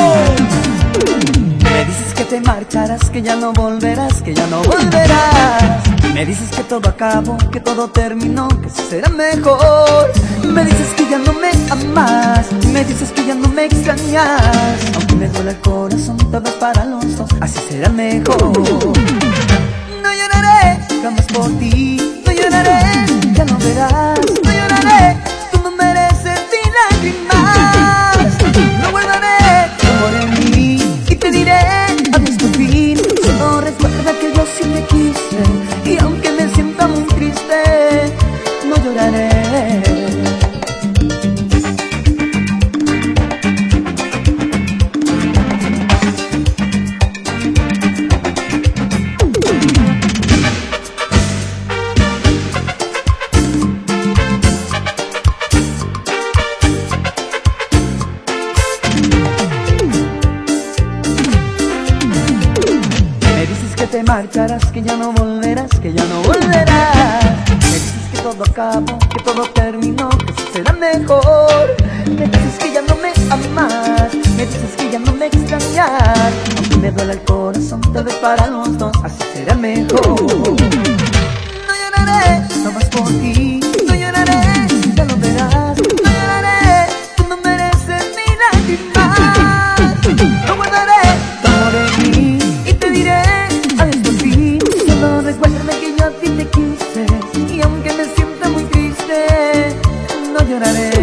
Me dices que te marcharás, que ya no volverás, que ya no volverás. Me dices que todo acabó, que todo terminó, que será mejor. Me dices que ya no me amas, me dices que ya no me extrañas. Aunque me duele el corazón, todo es para los dos, así será mejor. No lloraré jamás por ti, no lloraré, ya no verás. No lloraré, tú no mereces ni lágrimas. No guardaré tu amor en mí y te diré adiós por fin. Solo recuerda que yo sí te quise y aunque me sienta muy triste, no lloraré. Que te marcharás, que ya no volverás, que ya no volverás. Me dices que todo acabó, que todo terminó, que será mejor. Me dices que ya no me amas, me dices que ya no me extrañas. Aunque me duele el corazón, tal vez para los dos, así será mejor. No lloraré, no más por ti, no lloraré, ya lo verás. No lloraré, tú no mereces ni lágrimas. No guardaré tu amor en mí y te diré recuérdame que yo a ti te quise y aunque me sienta muy triste, no lloraré.